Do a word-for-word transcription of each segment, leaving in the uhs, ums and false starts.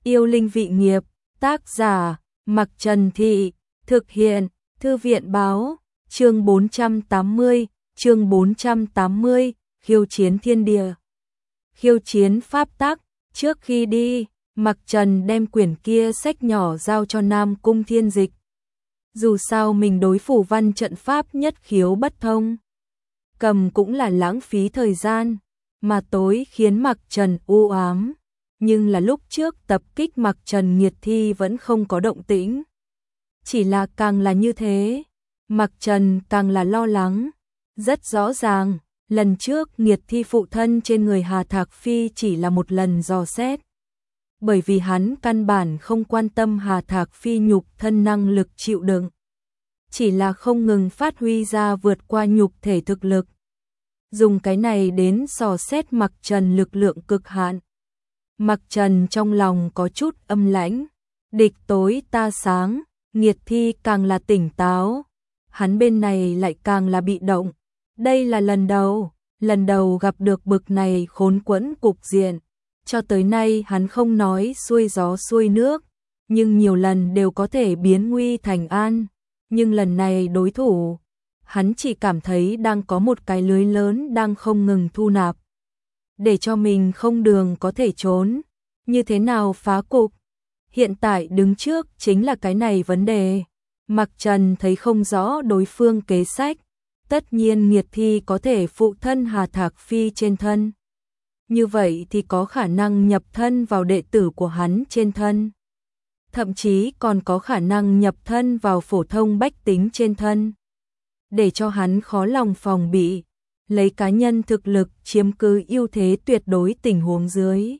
Yêu linh vị nghiệp, tác giả, Mặc Trần Thị, thực hiện, Thư viện báo, chương bốn trăm tám mươi, chương bốn trăm tám mươi, khiêu chiến thiên địa. Khiêu chiến pháp tắc, trước khi đi, Mặc Trần đem quyển kia sách nhỏ giao cho Nam Cung Thiên Dịch. Dù sao mình đối phủ văn trận pháp nhất khiếu bất thông, cầm cũng là lãng phí thời gian, mà tối khiến Mặc Trần u ám. Nhưng là lúc trước tập kích Mặc Trần nghiệt thi vẫn không có động tĩnh. Chỉ là càng là như thế, Mặc Trần càng là lo lắng. Rất rõ ràng, lần trước nghiệt thi phụ thân trên người Hà Thạc Phi chỉ là một lần dò xét. Bởi vì hắn căn bản không quan tâm Hà Thạc Phi nhục thân năng lực chịu đựng. Chỉ là không ngừng phát huy ra vượt qua nhục thể thực lực. Dùng cái này đến dò xét Mặc Trần lực lượng cực hạn. Mặc Trần trong lòng có chút âm lãnh, địch tối ta sáng, nghiệt thi càng là tỉnh táo, hắn bên này lại càng là bị động. Đây là lần đầu, lần đầu gặp được bực này khốn quẫn cục diện, cho tới nay hắn không nói xuôi gió xuôi nước, nhưng nhiều lần đều có thể biến nguy thành an, nhưng lần này đối thủ, hắn chỉ cảm thấy đang có một cái lưới lớn đang không ngừng thu nạp. Để cho mình không đường có thể trốn, như thế nào phá cục? Hiện tại đứng trước chính là cái này vấn đề. Mặc Trần thấy không rõ đối phương kế sách, tất nhiên nghiệt thi có thể phụ thân Hà Thạc Phi trên thân. Như vậy thì có khả năng nhập thân vào đệ tử của hắn trên thân. Thậm chí còn có khả năng nhập thân vào phổ thông bách tính trên thân. Để cho hắn khó lòng phòng bị. Lấy cá nhân thực lực chiếm cứ ưu thế tuyệt đối tình huống dưới.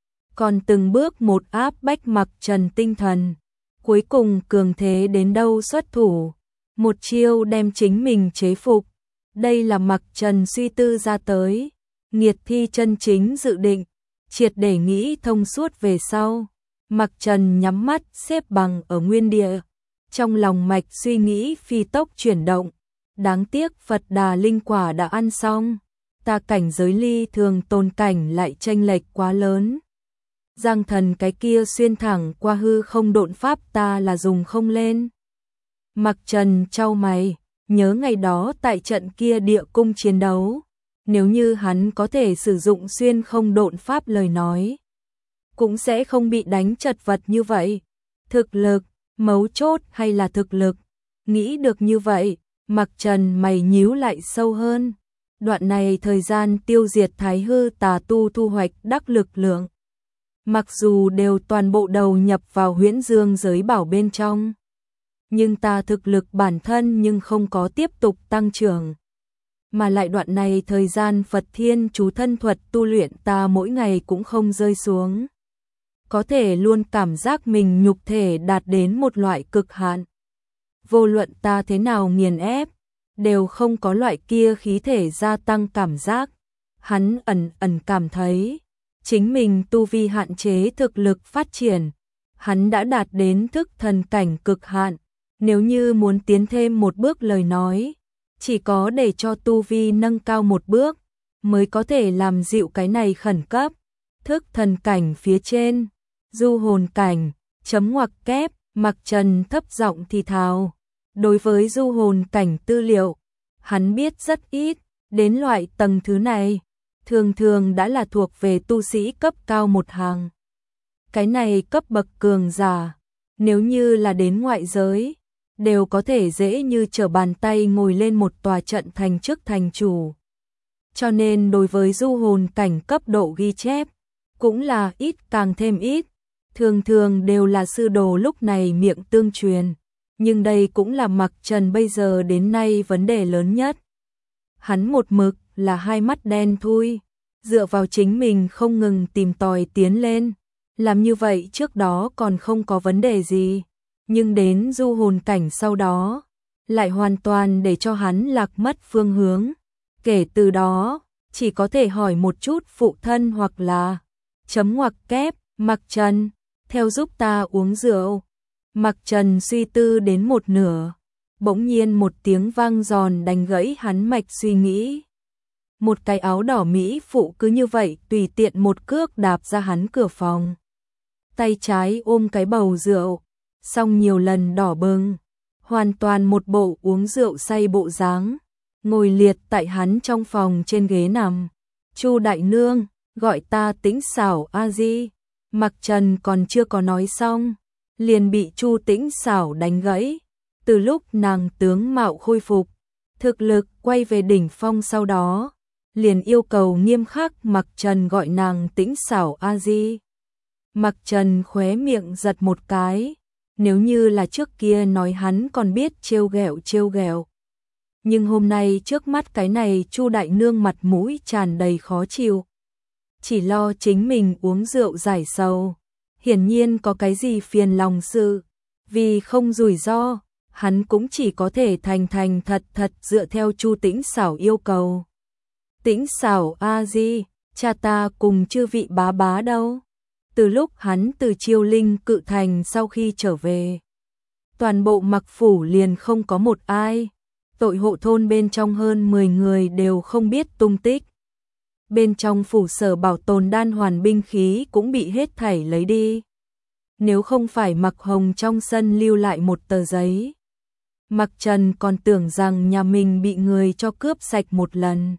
Còn từng bước một áp bách Mặc Trần tinh thần. Cuối cùng cường thế đến đâu xuất thủ. Một chiêu đem chính mình chế phục. Đây là Mặc Trần suy tư ra tới. Nghiệt thi chân chính dự định. Triệt để nghĩ thông suốt về sau. Mặc Trần nhắm mắt xếp bằng ở nguyên địa. Trong lòng mạch suy nghĩ phi tốc chuyển động. Đáng tiếc Phật Đà linh quả đã ăn xong, ta cảnh giới ly thường tồn cảnh lại chênh lệch quá lớn. Giang thần cái kia xuyên thẳng qua hư không độn pháp ta là dùng không lên. Mặc Trần chau mày, nhớ ngày đó tại trận kia địa cung chiến đấu, nếu như hắn có thể sử dụng xuyên không độn pháp lời nói, cũng sẽ không bị đánh chật vật như vậy. Thực lực, mấu chốt hay là thực lực, nghĩ được như vậy. Mặc Trần mày nhíu lại sâu hơn. Đoạn này thời gian tiêu diệt thái hư tà tu thu hoạch đắc lực lượng. Mặc dù đều toàn bộ đầu nhập vào huyễn dương giới bảo bên trong. Nhưng ta thực lực bản thân nhưng không có tiếp tục tăng trưởng. Mà lại đoạn này thời gian Phật Thiên chú thân thuật tu luyện ta mỗi ngày cũng không rơi xuống. Có thể luôn cảm giác mình nhục thể đạt đến một loại cực hạn. Vô luận ta thế nào nghiền ép, đều không có loại kia khí thể gia tăng cảm giác. Hắn ẩn ẩn cảm thấy, chính mình tu vi hạn chế thực lực phát triển. Hắn đã đạt đến thức thần cảnh cực hạn. Nếu như muốn tiến thêm một bước lời nói, chỉ có để cho tu vi nâng cao một bước, mới có thể làm dịu cái này khẩn cấp. Thức thần cảnh phía trên, du hồn cảnh, chấm ngoặc kép, Mặc Trần thấp giọng thì thào. Đối với du hồn cảnh tư liệu, hắn biết rất ít, đến loại tầng thứ này, thường thường đã là thuộc về tu sĩ cấp cao một hàng. Cái này cấp bậc cường giả, nếu như là đến ngoại giới, đều có thể dễ như trở bàn tay ngồi lên một tòa trận thành chức thành chủ. Cho nên đối với du hồn cảnh cấp độ ghi chép, cũng là ít càng thêm ít, thường thường đều là sư đồ lúc này miệng tương truyền. Nhưng đây cũng là Mặc Trần bây giờ đến nay vấn đề lớn nhất. Hắn một mực là hai mắt đen thui, dựa vào chính mình không ngừng tìm tòi tiến lên. Làm như vậy trước đó còn không có vấn đề gì, nhưng đến du hồn cảnh sau đó, lại hoàn toàn để cho hắn lạc mất phương hướng. Kể từ đó, chỉ có thể hỏi một chút phụ thân hoặc là chấm ngoặc kép, Mặc Trần, theo giúp ta uống rượu. Mặc Trần suy tư đến một nửa, bỗng nhiên một tiếng vang giòn đánh gãy hắn mạch suy nghĩ. Một cái áo đỏ mỹ phụ cứ như vậy tùy tiện một cước đạp ra hắn cửa phòng. tay trái ôm cái bầu rượu, xong nhiều lần đỏ bừng, hoàn toàn một bộ uống rượu say bộ dáng, ngồi liệt tại hắn trong phòng trên ghế nằm. Chu đại nương, gọi ta Tĩnh Xảo a di. Mặc Trần còn chưa có nói xong, liền bị Chu Tĩnh Xảo đánh gãy. Từ lúc nàng tướng mạo khôi phục, thực lực quay về đỉnh phong sau đó, liền yêu cầu nghiêm khắc Mặc Trần gọi nàng Tĩnh Xảo a di. Mặc Trần khóe miệng giật một cái, nếu như là trước kia nói hắn còn biết trêu ghẹo trêu ghẹo. Nhưng hôm nay trước mắt cái này Chu đại nương mặt mũi tràn đầy khó chịu. Chỉ lo chính mình uống rượu giải sầu, hiển nhiên có cái gì phiền lòng sự, vì không rủi ro, hắn cũng chỉ có thể thành thành thật thật dựa theo Chu Tĩnh Xảo yêu cầu. Tĩnh Xảo a di, cha ta cùng chư vị bá bá đâu? Từ lúc hắn từ Chiêu Linh Cự Thành sau khi trở về, toàn bộ Mặc phủ liền không có một ai, tội hộ thôn bên trong hơn mười người đều không biết tung tích. Bên trong phủ sở bảo tồn đan hoàn binh khí cũng bị hết thảy lấy đi. Nếu không phải Mặc Hồng trong sân lưu lại một tờ giấy, Mặc Trần còn tưởng rằng nhà mình bị người cho cướp sạch một lần.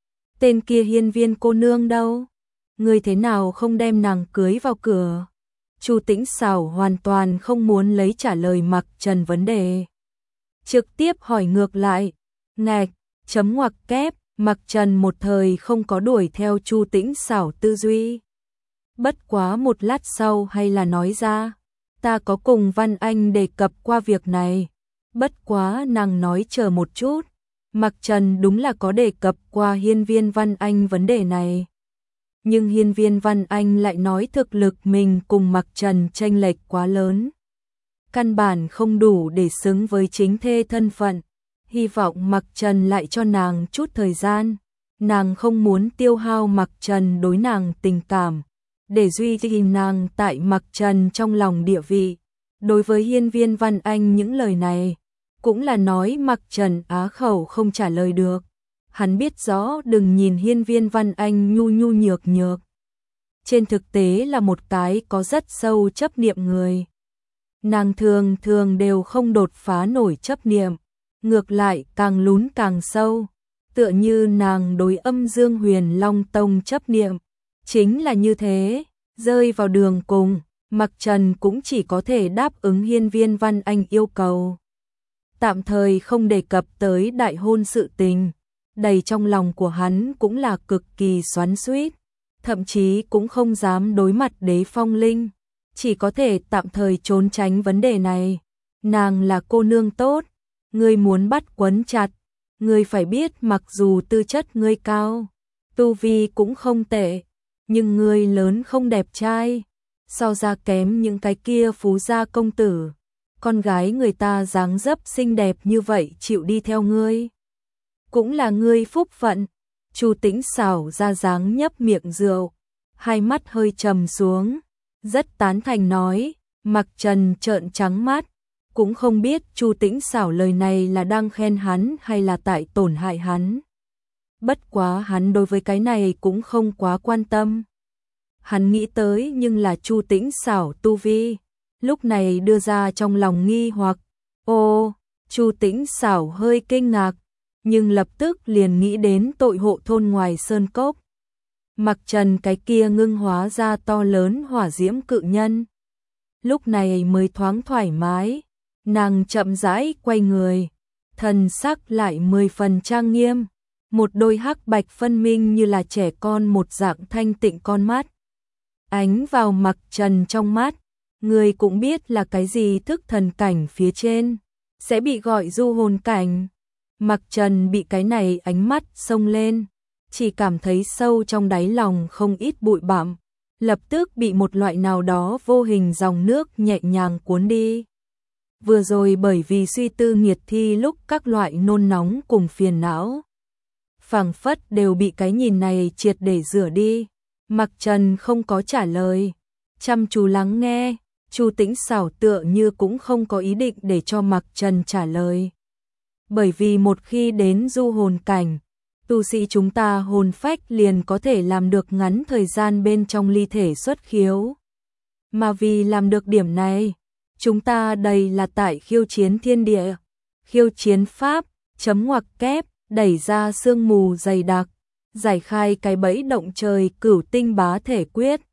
Tên kia Hiên Viên cô nương đâu? Người thế nào không đem nàng cưới vào cửa? Chu Tĩnh Xảo hoàn toàn không muốn lấy trả lời Mặc Trần vấn đề, trực tiếp hỏi ngược lại. Ngạch, chấm ngoặc kép, Mặc Trần một thời không có đuổi theo Chu Tĩnh Xảo tư duy. Bất quá một lát sau hay là nói ra, ta có cùng Văn Anh đề cập qua việc này. Bất quá nàng nói chờ một chút, Mặc Trần đúng là có đề cập qua Hiên Viên Văn Anh vấn đề này. Nhưng Hiên Viên Văn Anh lại nói thực lực mình cùng Mặc Trần chênh lệch quá lớn, căn bản không đủ để xứng với chính thê thân phận. Hy vọng Mặc Trần lại cho nàng chút thời gian, nàng không muốn tiêu hao Mặc Trần đối nàng tình cảm, để duy trì nàng tại Mặc Trần trong lòng địa vị. Đối với Hiên Viên Văn Anh những lời này, cũng là nói Mặc Trần á khẩu không trả lời được. Hắn biết rõ đừng nhìn Hiên Viên Văn Anh nhu nhu nhược nhược, trên thực tế là một cái có rất sâu chấp niệm người. Nàng thường thường đều không đột phá nổi chấp niệm, ngược lại càng lún càng sâu, tựa như nàng đối Âm Dương Huyền Long Tông chấp niệm. Chính là như thế, rơi vào đường cùng, Mặc Trần cũng chỉ có thể đáp ứng Hiên Viên Văn Anh yêu cầu. Tạm thời không đề cập tới đại hôn sự tình, đầy trong lòng của hắn cũng là cực kỳ xoắn xuýt, thậm chí cũng không dám đối mặt Đế Phong Linh, chỉ có thể tạm thời trốn tránh vấn đề này. Nàng là cô nương tốt, ngươi muốn bắt quấn chặt, ngươi phải biết mặc dù tư chất ngươi cao, tu vi cũng không tệ, nhưng ngươi lớn không đẹp trai, so ra kém những cái kia phú gia công tử. Con gái người ta dáng dấp xinh đẹp như vậy chịu đi theo ngươi, cũng là ngươi phúc phận. Chu Tĩnh Xảo ra dáng nhấp miệng rượu, hai mắt hơi trầm xuống, rất tán thành nói. Mặc Trần trợn trắng mắt, cũng không biết Chu Tĩnh Xảo lời này là đang khen hắn hay là tại tổn hại hắn. Bất quá hắn đối với cái này cũng không quá quan tâm. Hắn nghĩ tới nhưng là Chu Tĩnh Xảo tu vi, lúc này đưa ra trong lòng nghi hoặc. Ô, Chu Tĩnh Xảo hơi kinh ngạc, nhưng lập tức liền nghĩ đến tội hộ thôn ngoài sơn cốc. Mặc Trần cái kia ngưng hóa ra to lớn hỏa diễm cự nhân. Lúc này mới thoáng thoải mái, nàng chậm rãi quay người, thần sắc lại mười phần trang nghiêm, một đôi hắc bạch phân minh như là trẻ con một dạng thanh tịnh con mắt. Ánh vào Mặc Trần trong mắt, người cũng biết là cái gì thức thần cảnh phía trên, sẽ bị gọi du hồn cảnh. Mặc Trần bị cái này ánh mắt xông lên, chỉ cảm thấy sâu trong đáy lòng không ít bụi bặm, lập tức bị một loại nào đó vô hình dòng nước nhẹ nhàng cuốn đi. Vừa rồi bởi vì suy tư nghiệt thi lúc các loại nôn nóng cùng phiền não, phảng phất đều bị cái nhìn này triệt để rửa đi. Mặc Trần không có trả lời, chăm chú lắng nghe. Chu Tĩnh Xảo tựa như cũng không có ý định để cho Mặc Trần trả lời. Bởi vì một khi đến du hồn cảnh, tu sĩ chúng ta hồn phách liền có thể làm được ngắn thời gian bên trong ly thể xuất khiếu. Mà vì làm được điểm này, chúng ta đây là tại khiêu chiến thiên địa, khiêu chiến pháp, chấm ngoặc kép, đẩy ra sương mù dày đặc, giải khai cái bẫy động trời cửu tinh bá thể quyết.